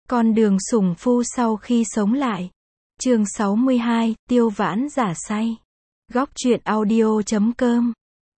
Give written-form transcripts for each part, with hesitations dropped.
Con đường sủng phu sau khi sống lại. Chương 62, Tiêu Vãn giả say. Góc truyện audio.com.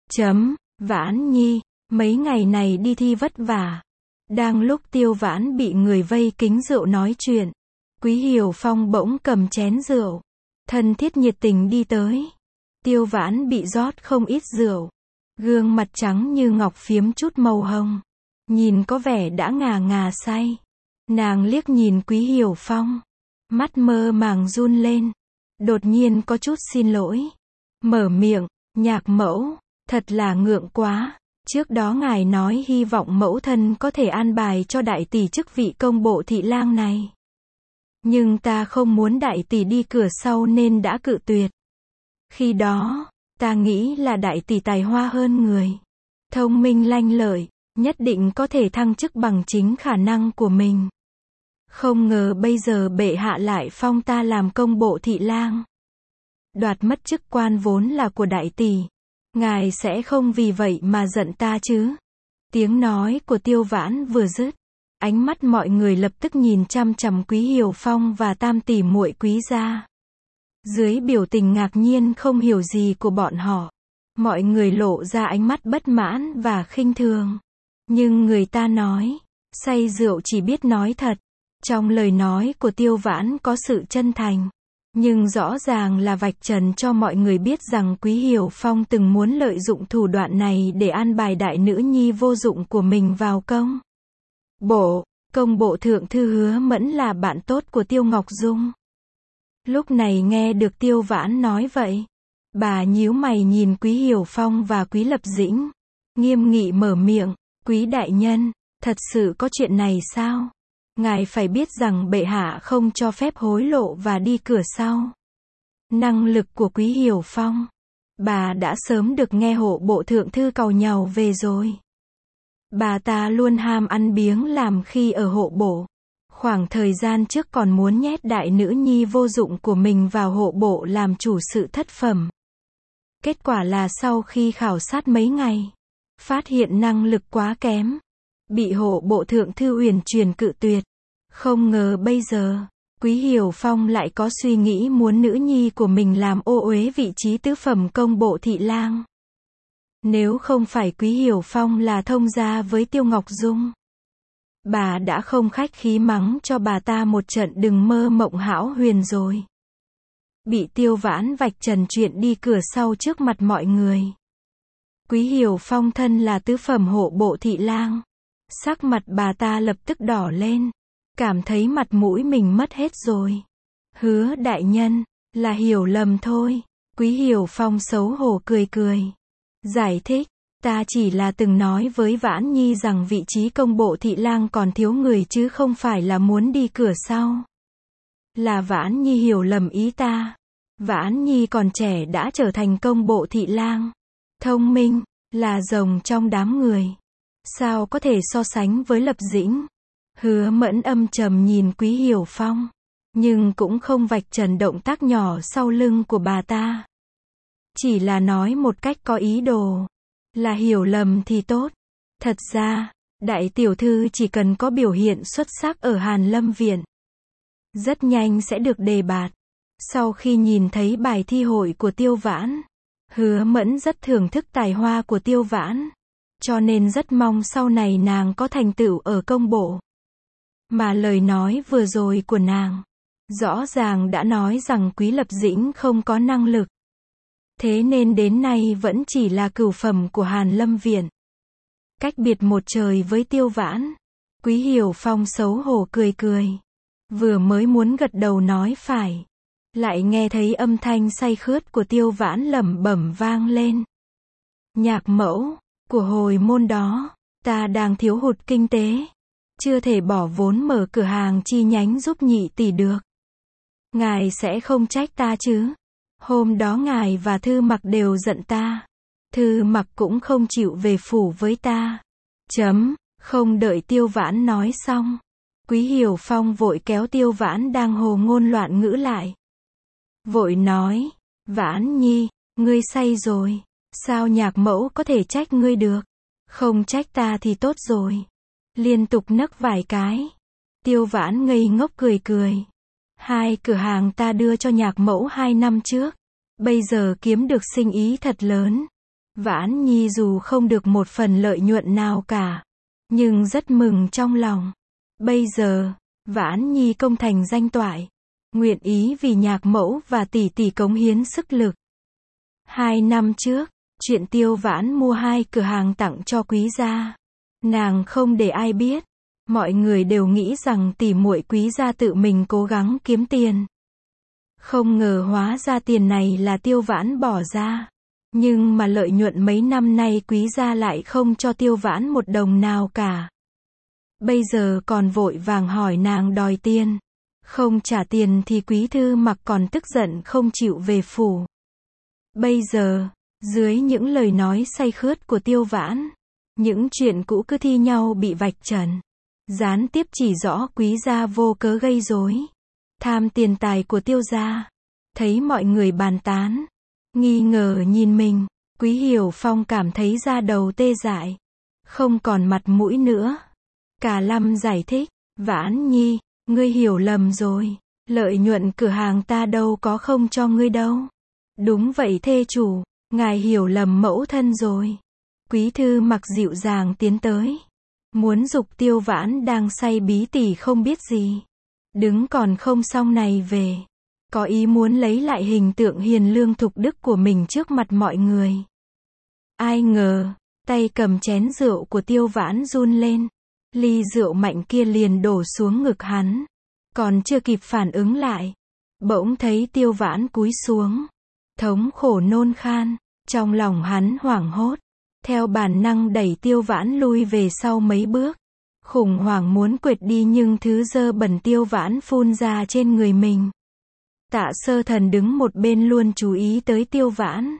Vãn Nhi, mấy ngày này đi thi vất vả. Đang lúc Tiêu Vãn bị người vây kính rượu nói chuyện, Quý Hiểu Phong bỗng cầm chén rượu, thân thiết nhiệt tình đi tới. Tiêu Vãn bị rót không ít rượu, gương mặt trắng như ngọc phiếm chút màu hồng, nhìn có vẻ đã ngà ngà say. Nàng liếc nhìn Quý Hiểu Phong, mắt mơ màng run lên, đột nhiên có chút xin lỗi, mở miệng, Nhạc mẫu, thật là ngượng quá, trước đó ngài nói hy vọng mẫu thân có thể an bài cho đại tỷ chức vị công bộ thị lang này. Nhưng ta không muốn đại tỷ đi cửa sau nên đã cự tuyệt. Khi đó, ta nghĩ là đại tỷ tài hoa hơn người, thông minh lanh lợi, nhất định có thể thăng chức bằng chính khả năng của mình. Không ngờ bây giờ bệ hạ lại phong ta làm công bộ thị lang. Đoạt mất chức quan vốn là của đại tỷ. Ngài sẽ không vì vậy mà giận ta chứ? Tiếng nói của Tiêu Vãn vừa dứt, ánh mắt mọi người lập tức nhìn chăm chằm Quý Hiểu Phong và tam tỷ muội Quý gia. Dưới biểu tình ngạc nhiên không hiểu gì của bọn họ, mọi người lộ ra ánh mắt bất mãn và khinh thường. Nhưng người ta nói, say rượu chỉ biết nói thật. Trong lời nói của Tiêu Vãn có sự chân thành, nhưng rõ ràng là vạch trần cho mọi người biết rằng Quý Hiểu Phong từng muốn lợi dụng thủ đoạn này để an bài đại nữ nhi vô dụng của mình vào công bộ. Công bộ thượng thư Hứa Mẫn là bạn tốt của Tiêu Ngọc Dung. Lúc này nghe được Tiêu Vãn nói vậy, bà nhíu mày nhìn Quý Hiểu Phong và Quý Lập Dĩnh, nghiêm nghị mở miệng, Quý đại nhân, thật sự có chuyện này sao? Ngài phải biết rằng bệ hạ không cho phép hối lộ và đi cửa sau. Năng lực của Quý Hiểu Phong, bà đã sớm được nghe hộ bộ thượng thư càu nhàu về rồi. Bà ta luôn ham ăn biếng làm khi ở hộ bộ. Khoảng thời gian trước còn muốn nhét đại nữ nhi vô dụng của mình vào hộ bộ làm chủ sự thất phẩm. Kết quả là sau khi khảo sát mấy ngày, phát hiện năng lực quá kém, bị hộ bộ thượng thư Uyển Truyền cự tuyệt. Không ngờ bây giờ, Quý Hiểu Phong lại có suy nghĩ muốn nữ nhi của mình làm ô uế vị trí tứ phẩm công bộ thị lang. Nếu không phải Quý Hiểu Phong là thông gia với Tiêu Ngọc Dung, bà đã không khách khí mắng cho bà ta một trận đừng mơ mộng hão huyền rồi. Bị Tiêu Vãn vạch trần chuyện đi cửa sau trước mặt mọi người. Quý Hiểu Phong thân là tứ phẩm hộ bộ thị lang. Sắc mặt bà ta lập tức đỏ lên, cảm thấy mặt mũi mình mất hết rồi. Hứa đại nhân, là hiểu lầm thôi. Quý Hiểu Phong xấu hổ cười cười, giải thích, ta chỉ là từng nói với Vãn Nhi rằng vị trí công bộ thị lang còn thiếu người chứ không phải là muốn đi cửa sau. Là Vãn Nhi hiểu lầm ý ta. Vãn Nhi còn trẻ đã trở thành công bộ thị lang, thông minh, là rồng trong đám người. Sao có thể so sánh với Lập Dĩnh? Hứa Mẫn âm trầm nhìn Quý Hiểu Phong, nhưng cũng không vạch trần động tác nhỏ sau lưng của bà ta. Chỉ là nói một cách có ý đồ, là hiểu lầm thì tốt. Thật ra, đại tiểu thư chỉ cần có biểu hiện xuất sắc ở Hàn Lâm Viện, rất nhanh sẽ được đề bạt. Sau khi nhìn thấy bài thi hội của Tiêu Vãn, Hứa Mẫn rất thưởng thức tài hoa của Tiêu Vãn, cho nên rất mong sau này nàng có thành tựu ở công bộ. Mà lời nói vừa rồi của nàng, rõ ràng đã nói rằng Quý Lập Dĩnh không có năng lực. Thế nên đến nay vẫn chỉ là cửu phẩm của Hàn Lâm Viện. Cách biệt một trời với Tiêu Vãn. Quý Hiểu Phong xấu hổ cười cười, vừa mới muốn gật đầu nói phải, lại nghe thấy âm thanh say khướt của Tiêu Vãn lẩm bẩm vang lên. Nhạc mẫu, của hồi môn đó, ta đang thiếu hụt kinh tế, chưa thể bỏ vốn mở cửa hàng chi nhánh giúp nhị tỷ được. Ngài sẽ không trách ta chứ? Hôm đó ngài và Thư Mặc đều giận ta. Thư Mặc cũng không chịu về phủ với ta. Không đợi Tiêu Vãn nói xong, Quý Hiểu Phong vội kéo Tiêu Vãn đang hồ ngôn loạn ngữ lại. Vội nói, Vãn Nhi, ngươi say rồi, sao nhạc mẫu có thể trách ngươi được? Không trách ta thì tốt rồi. Liên tục nấc vài cái. Tiêu Vãn ngây ngốc cười cười. 2 cửa hàng ta đưa cho nhạc mẫu 2 năm trước. Bây giờ kiếm được sinh ý thật lớn. Vãn Nhi dù không được một phần lợi nhuận nào cả, nhưng rất mừng trong lòng. Bây giờ, Vãn Nhi công thành danh toại, nguyện ý vì nhạc mẫu và tỷ tỷ cống hiến sức lực. 2 năm trước, chuyện Tiêu Vãn mua 2 cửa hàng tặng cho Quý gia, nàng không để ai biết. Mọi người đều nghĩ rằng tỷ muội Quý gia tự mình cố gắng kiếm tiền. Không ngờ hóa ra tiền này là Tiêu Vãn bỏ ra. Nhưng mà lợi nhuận mấy năm nay Quý gia lại không cho Tiêu Vãn một đồng nào cả. Bây giờ còn vội vàng hỏi nàng đòi tiền. Không trả tiền thì Quý Thư Mặc còn tức giận không chịu về phủ. Bây giờ, dưới những lời nói say khướt của Tiêu Vãn, những chuyện cũ cứ thi nhau bị vạch trần. Gián tiếp chỉ rõ Quý gia vô cớ gây rối, tham tiền tài của Tiêu gia. Thấy mọi người bàn tán, nghi ngờ nhìn mình, Quý Hiểu Phong cảm thấy da đầu tê dại, không còn mặt mũi nữa. Cả Lâm giải thích, Vãn Nhi, ngươi hiểu lầm rồi, lợi nhuận cửa hàng ta đâu có không cho ngươi đâu. Đúng vậy thê chủ, ngài hiểu lầm mẫu thân rồi. Quý Thư Mặc dịu dàng tiến tới, muốn giục Tiêu Vãn đang say bí tỉ không biết gì, đứng còn không xong này về. Có ý muốn lấy lại hình tượng hiền lương thục đức của mình trước mặt mọi người. Ai ngờ, tay cầm chén rượu của Tiêu Vãn run lên. Ly rượu mạnh kia liền đổ xuống ngực hắn. Còn chưa kịp phản ứng lại, bỗng thấy Tiêu Vãn cúi xuống. Thống khổ nôn khan, trong lòng hắn hoảng hốt. Theo bản năng đẩy Tiêu Vãn lui về sau mấy bước. Khủng hoảng muốn quệt đi nhưng thứ dơ bẩn Tiêu Vãn phun ra trên người mình. Tạ Sơ Thần đứng một bên luôn chú ý tới Tiêu Vãn.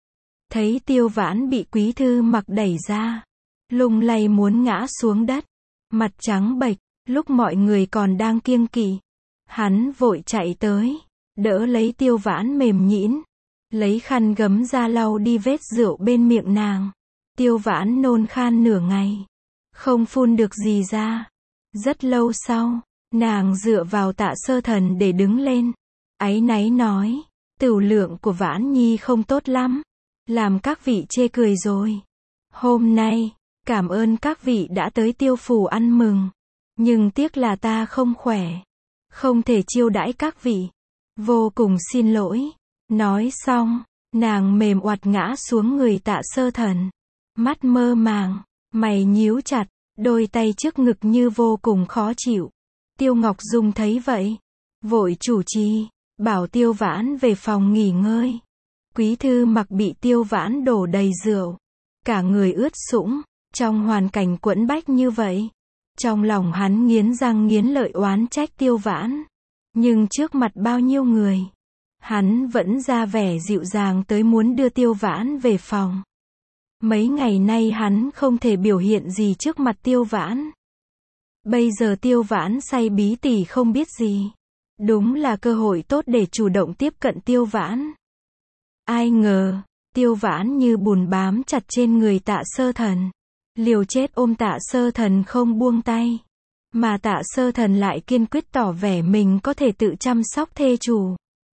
Thấy Tiêu Vãn bị Quý Thư Mặc đẩy ra, lung lay muốn ngã xuống đất, mặt trắng bệch. Lúc mọi người còn đang kiêng kỵ, hắn vội chạy tới, đỡ lấy Tiêu Vãn mềm nhũn, lấy khăn gấm ra lau đi vết rượu bên miệng nàng. Tiêu Vãn nôn khan nửa ngày, không phun được gì ra. Rất lâu sau, nàng dựa vào Tạ Sơ Thần để đứng lên, áy náy nói, tửu lượng của Vãn Nhi không tốt lắm, làm các vị chê cười rồi. Hôm nay, cảm ơn các vị đã tới Tiêu phủ ăn mừng, nhưng tiếc là ta không khỏe, không thể chiêu đãi các vị. Vô cùng xin lỗi. Nói xong, nàng mềm oặt ngã xuống người Tạ Sơ Thần, mắt mơ màng, mày nhíu chặt, đôi tay trước ngực như vô cùng khó chịu. Tiêu Ngọc Dung thấy vậy, vội chủ trì, bảo Tiêu Vãn về phòng nghỉ ngơi. Quý Thư Mặc bị Tiêu Vãn đổ đầy rượu, cả người ướt sũng. Trong hoàn cảnh quẫn bách như vậy, trong lòng hắn nghiến răng nghiến lợi oán trách Tiêu Vãn. Nhưng trước mặt bao nhiêu người, hắn vẫn ra vẻ dịu dàng tới muốn đưa Tiêu Vãn về phòng. Mấy ngày nay hắn không thể biểu hiện gì trước mặt Tiêu Vãn. Bây giờ Tiêu Vãn say bí tỉ không biết gì. Đúng là cơ hội tốt để chủ động tiếp cận Tiêu Vãn. Ai ngờ, Tiêu Vãn như bùn bám chặt trên người Tạ Sơ Thần. Liều chết ôm Tạ Sơ Thần không buông tay. Mà Tạ Sơ Thần lại kiên quyết tỏ vẻ mình có thể tự chăm sóc thê chủ.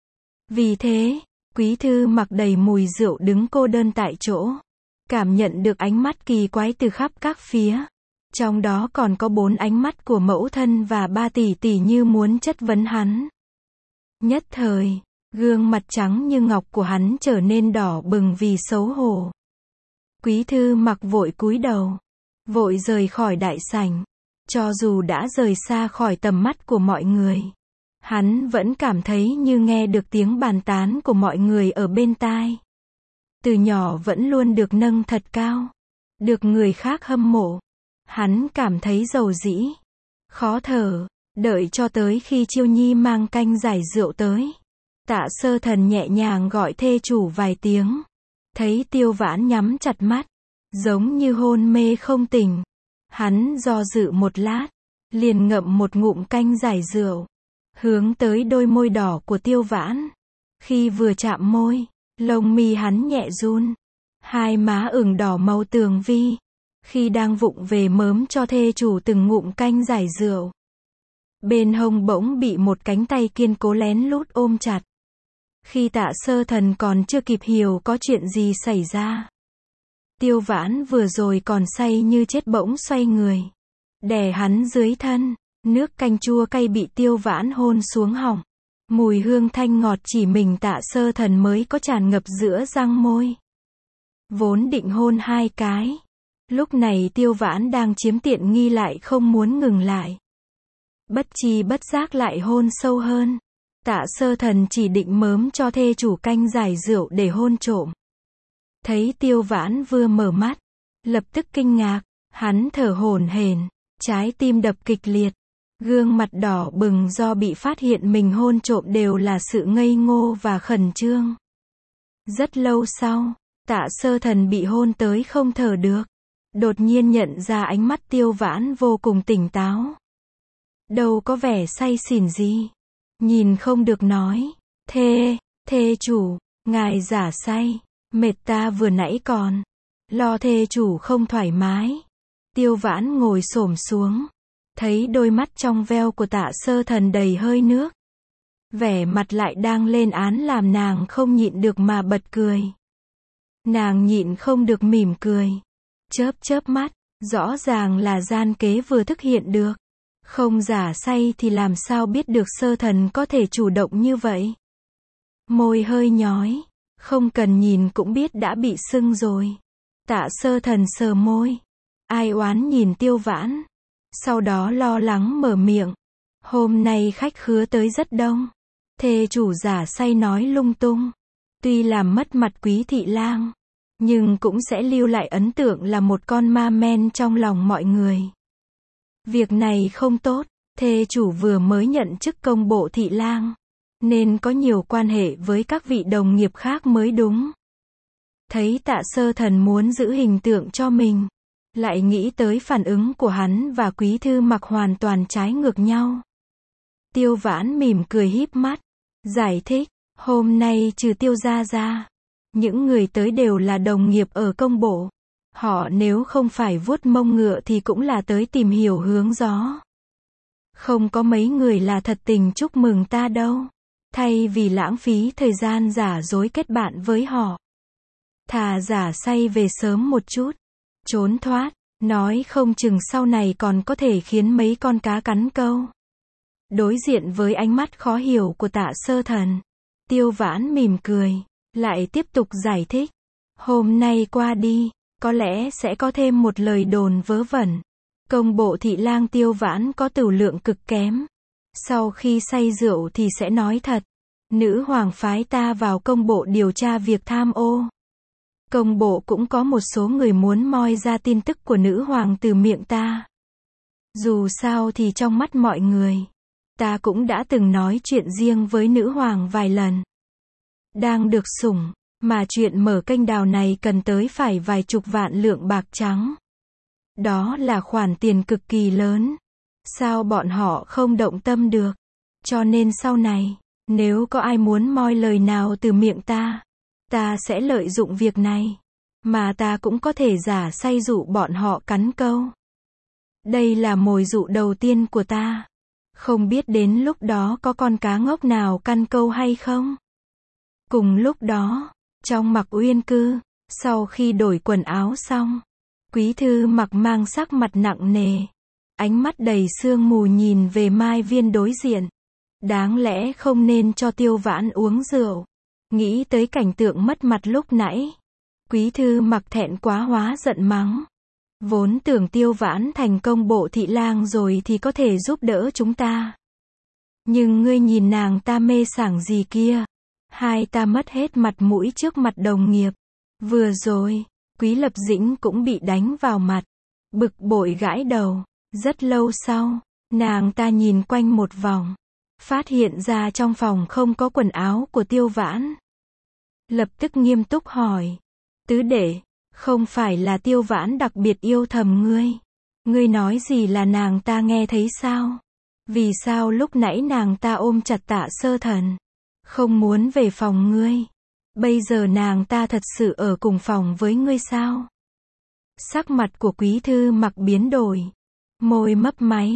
Vì thế, Quý Thư Mặc đầy mùi rượu đứng cô đơn tại chỗ. Cảm nhận được ánh mắt kỳ quái từ khắp các phía. Trong đó còn có 4 ánh mắt của mẫu thân và 3 tỷ tỷ như muốn chất vấn hắn. Nhất thời, gương mặt trắng như ngọc của hắn trở nên đỏ bừng vì xấu hổ. Quý Thư Mặc vội cúi đầu, vội rời khỏi đại sảnh. Cho dù đã rời xa khỏi tầm mắt của mọi người, hắn vẫn cảm thấy như nghe được tiếng bàn tán của mọi người ở bên tai. Từ nhỏ vẫn luôn được nâng thật cao, được người khác hâm mộ. Hắn cảm thấy dầu dĩ, khó thở, đợi cho tới khi Chiêu Nhi mang canh giải rượu tới. Tạ Sơ Thần nhẹ nhàng gọi thê chủ vài tiếng. Thấy Tiêu Vãn nhắm chặt mắt, giống như hôn mê không tỉnh. Hắn do dự một lát, liền ngậm một ngụm canh giải rượu, hướng tới đôi môi đỏ của Tiêu Vãn. Khi vừa chạm môi, lông mi hắn nhẹ run, hai má ửng đỏ màu tường vi. Khi đang vụng về mớm cho thê chủ từng ngụm canh giải rượu, Bên hông bỗng bị một cánh tay kiên cố lén lút ôm chặt. Khi Tạ Sơ Thần còn chưa kịp hiểu có chuyện gì xảy ra. Tiêu Vãn vừa rồi còn say như chết bỗng xoay người. Đè hắn dưới thân. Nước canh chua cay bị Tiêu Vãn hôn xuống họng. Mùi hương thanh ngọt chỉ mình Tạ Sơ Thần mới có tràn ngập giữa răng môi. Vốn định hôn 2 cái. Lúc này Tiêu Vãn đang chiếm tiện nghi lại không muốn ngừng lại. Bất chi bất giác lại hôn sâu hơn. Tạ Sơ Thần chỉ định mớm cho thê chủ canh giải rượu để hôn trộm. Thấy Tiêu Vãn vừa mở mắt, lập tức kinh ngạc, hắn thở hổn hển, trái tim đập kịch liệt, gương mặt đỏ bừng do bị phát hiện mình hôn trộm đều là sự ngây ngô và khẩn trương. Rất lâu sau, Tạ Sơ Thần bị hôn tới không thở được, đột nhiên nhận ra ánh mắt Tiêu Vãn vô cùng tỉnh táo. Đâu có vẻ say xỉn gì. Nhìn không được nói, thê chủ, ngài giả say, mệt ta vừa nãy còn, lo thê chủ không thoải mái. Tiêu Vãn ngồi xổm xuống, thấy đôi mắt trong veo của Tạ Sơ Thần đầy hơi nước. Vẻ mặt lại đang lên án làm nàng không nhịn được mà bật cười. Nàng nhịn không được mỉm cười, chớp mắt, rõ ràng là gian kế vừa thực hiện được. Không giả say thì làm sao biết được Sơ Thần có thể chủ động như vậy. Môi hơi nhói, không cần nhìn cũng biết đã bị sưng rồi. Tạ Sơ Thần sờ môi, ai oán nhìn Tiêu Vãn. Sau đó lo lắng mở miệng. Hôm nay khách khứa tới rất đông. Thê chủ giả say nói lung tung. Tuy làm mất mặt Quý thị lang, nhưng cũng sẽ lưu lại ấn tượng là một con ma men trong lòng mọi người. Việc này không tốt, thê chủ vừa mới nhận chức công bộ thị lang, nên có nhiều quan hệ với các vị đồng nghiệp khác mới đúng. Thấy Tạ Sơ Thần muốn giữ hình tượng cho mình, lại nghĩ tới phản ứng của hắn và Quý Thư Mặc hoàn toàn trái ngược nhau. Tiêu Vãn mỉm cười híp mắt, giải thích, hôm nay trừ Tiêu gia ra, những người tới đều là đồng nghiệp ở công bộ. Họ nếu không phải vuốt mông ngựa thì cũng là tới tìm hiểu hướng gió. Không có mấy người là thật tình chúc mừng ta đâu. Thay vì lãng phí thời gian giả dối kết bạn với họ, thà giả say về sớm một chút, trốn thoát, nói không chừng sau này còn có thể khiến mấy con cá cắn câu. Đối diện với ánh mắt khó hiểu của Tạ Sơ Thần, Tiêu Vãn mỉm cười, lại tiếp tục giải thích. Hôm nay qua đi, có lẽ sẽ có thêm một lời đồn vớ vẩn. Công bộ thị lang Tiêu Vãn có tửu lượng cực kém. Sau khi say rượu thì sẽ nói thật. Nữ hoàng phái ta vào công bộ điều tra việc tham ô. Công bộ cũng có một số người muốn moi ra tin tức của nữ hoàng từ miệng ta. Dù sao thì trong mắt mọi người, ta cũng đã từng nói chuyện riêng với nữ hoàng vài lần. Đang được sủng, mà chuyện mở kênh đào này cần tới phải vài chục vạn lượng bạc trắng. Đó là khoản tiền cực kỳ lớn. Sao bọn họ không động tâm được? Cho nên sau này, nếu có ai muốn moi lời nào từ miệng ta sẽ lợi dụng việc này. Mà ta cũng có thể giả say dụ bọn họ cắn câu. Đây là mồi dụ đầu tiên của ta. Không biết đến lúc đó có con cá ngốc nào căn câu hay không? Cùng lúc đó, trong Mặc Uyên cư, sau khi đổi quần áo xong, Quý Thư Mặc mang sắc mặt nặng nề, ánh mắt đầy sương mù nhìn về Mai Viên đối diện. Đáng lẽ không nên cho Tiêu Vãn uống rượu. Nghĩ tới cảnh tượng mất mặt lúc nãy, Quý Thư Mặc thẹn quá hóa giận mắng. Vốn tưởng Tiêu Vãn thành công bộ thị lang rồi thì có thể giúp đỡ chúng ta. Nhưng ngươi nhìn nàng ta mê sảng gì kia. Hai ta mất hết mặt mũi trước mặt đồng nghiệp. Vừa rồi, Quý Lập Dĩnh cũng bị đánh vào mặt. Bực bội gãi đầu. Rất lâu sau, nàng ta nhìn quanh một vòng. Phát hiện ra trong phòng không có quần áo của Tiêu Vãn. Lập tức nghiêm túc hỏi. Tứ đệ, không phải là Tiêu Vãn đặc biệt yêu thầm ngươi. Ngươi nói gì là nàng ta nghe thấy sao? Vì sao lúc nãy nàng ta ôm chặt Tạ Sơ Thần? Không muốn về phòng ngươi. Bây giờ nàng ta thật sự ở cùng phòng với ngươi sao? Sắc mặt của Quý Thư Mặc biến đổi. Môi mấp máy.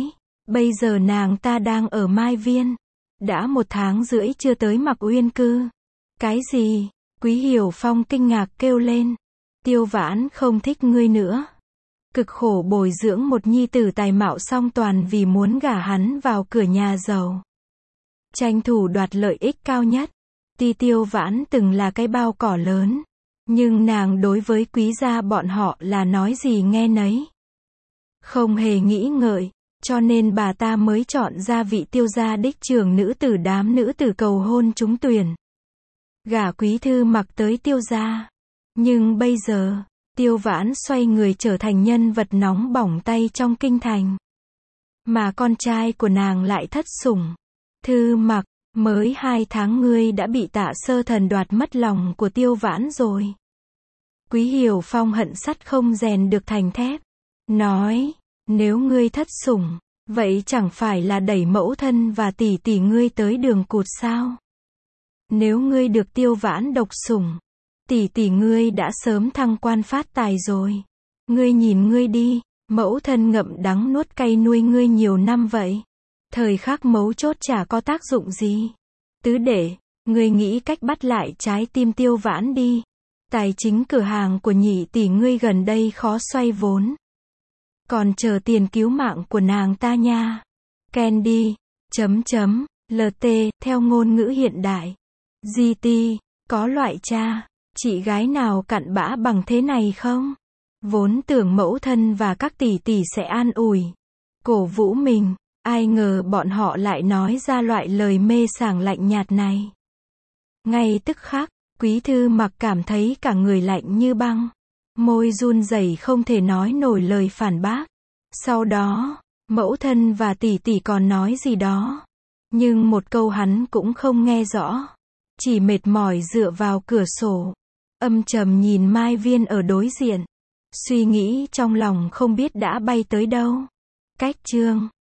Bây giờ nàng ta đang ở Mai Viên. Đã 1 tháng rưỡi chưa tới Mặc Uyên cư. Cái gì? Quý Hiểu Phong kinh ngạc kêu lên. Tiêu Vãn không thích ngươi nữa. Cực khổ bồi dưỡng một nhi tử tài mạo song toàn vì muốn gả hắn vào cửa nhà giàu. Tranh thủ đoạt lợi ích cao nhất. Tuy Tiêu Vãn từng là cái bao cỏ lớn, nhưng nàng đối với quý gia bọn họ là nói gì nghe nấy. Không hề nghĩ ngợi, cho nên bà ta mới chọn ra vị Tiêu gia đích trưởng nữ tử đám nữ tử cầu hôn trúng tuyển. Gả Quý Thư Mặc tới Tiêu gia. Nhưng bây giờ, Tiêu Vãn xoay người trở thành nhân vật nóng bỏng tay trong kinh thành. Mà con trai của nàng lại thất sủng. Thư Mặc, mới 2 tháng ngươi đã bị Tạ Sơ Thần đoạt mất lòng của Tiêu Vãn rồi. Quý Hiểu Phong hận sắt không rèn được thành thép. Nói, nếu ngươi thất sủng, vậy chẳng phải là đẩy mẫu thân và tỷ tỷ ngươi tới đường cụt sao? Nếu ngươi được Tiêu Vãn độc sủng, tỷ tỷ ngươi đã sớm thăng quan phát tài rồi. Ngươi nhìn ngươi đi, mẫu thân ngậm đắng nuốt cay nuôi ngươi nhiều năm vậy. Thời khắc mấu chốt chả có tác dụng gì. Tứ đệ, ngươi nghĩ cách bắt lại trái tim Tiêu Vãn đi. Tài chính cửa hàng của nhị tỷ ngươi gần đây khó xoay vốn. Còn chờ tiền cứu mạng của nàng ta nha. Candy, LT, theo ngôn ngữ hiện đại. GT, có loại cha, chị gái nào cặn bã bằng thế này không? Vốn tưởng mẫu thân và các tỷ tỷ sẽ an ủi, cổ vũ mình, ai ngờ bọn họ lại nói ra loại lời mê sảng lạnh nhạt này. Ngay tức khắc, Quý Thư Mặc cảm thấy cả người lạnh như băng, môi run rẩy không thể nói nổi lời phản bác. Sau đó, mẫu thân và tỷ tỷ còn nói gì đó, nhưng một câu hắn cũng không nghe rõ, chỉ mệt mỏi dựa vào cửa sổ, âm trầm nhìn Mai Viên ở đối diện, suy nghĩ trong lòng không biết đã bay tới đâu. Cách chương